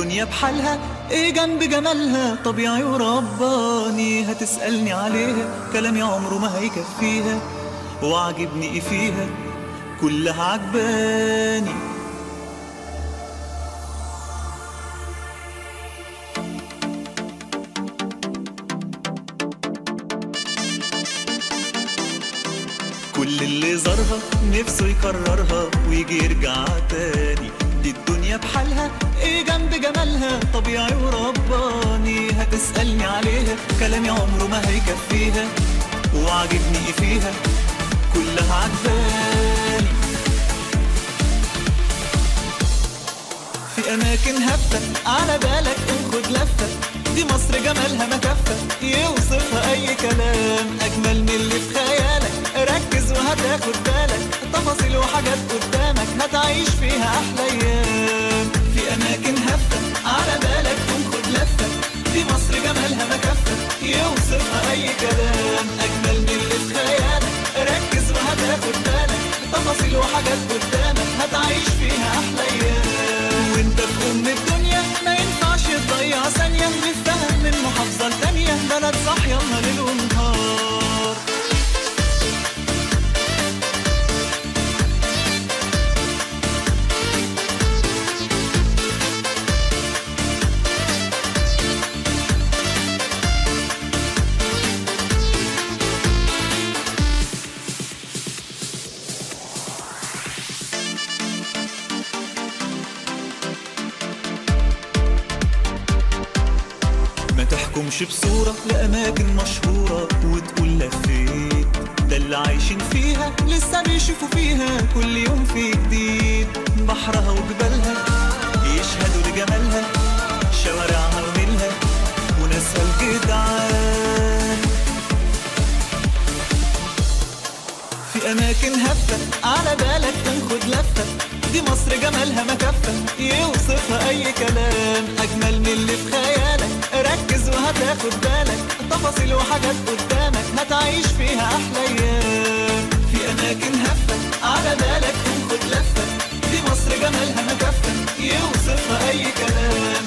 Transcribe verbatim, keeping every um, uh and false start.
الدنيا بحالها ايه جنب جمالها، طبيعي ورباني. هتسألني عليها كلامي عمره ما هيكفيها، وعجبني ايه فيها كلها عجباني. كل اللي زارها نفسه يكررها ويجي يرجع تاني. دي الدنيا بحالها ايه جنب جمالها، طبيعي ورباني. هتسألني عليها كلامي عمره ما هيكفيها، وعجبني ايه فيها كلها عجباني. في اماكن هفة على بالك انخد لفة، دي مصر جمالها ما كفة يوصفها اي كلام. اجمل من اللي في خيالك ركز وهتاخد بالك، تفاصيل وحاجات قدامك هتعيش فيها احلى ايام. في اماكن هفة على بالك انخد لفة، دي مصر جمالها ما كفة يوصفها اي كلام. اجمل من اللي في خيالك ركز وهتاخد بالك، تفاصيل وحاجات قدامك هتعيش فيها احلى ايام. وانت في ام الدنيا ما ينفعش تضيع ثانية، نفتها من محافظة لتانية، بلد صاحية ليل ونهار. ما تحكمش بصورة لأماكن مشهورة وتقول لفيت، ده اللي عايشين فيها لسه بيشوفوا فيها كل يوم في جديد. بحرها وجبالها يشهدوا لجمالها، شوارعها ونيلها وناسها الجدعان. في أماكن هفة على بالك تنخد لفة، دي مصر جمالها ما كفة يوصفها أي كلام. أجمل من اللي في خيالك ركز وهتاخد بالك، تفاصيل وحاجات قدامك هتعيش فيها أحلى أيام. في أماكن هفة على بالك تنخد لفة، دي مصر جمالها ما كفة يوصفها أي كلام.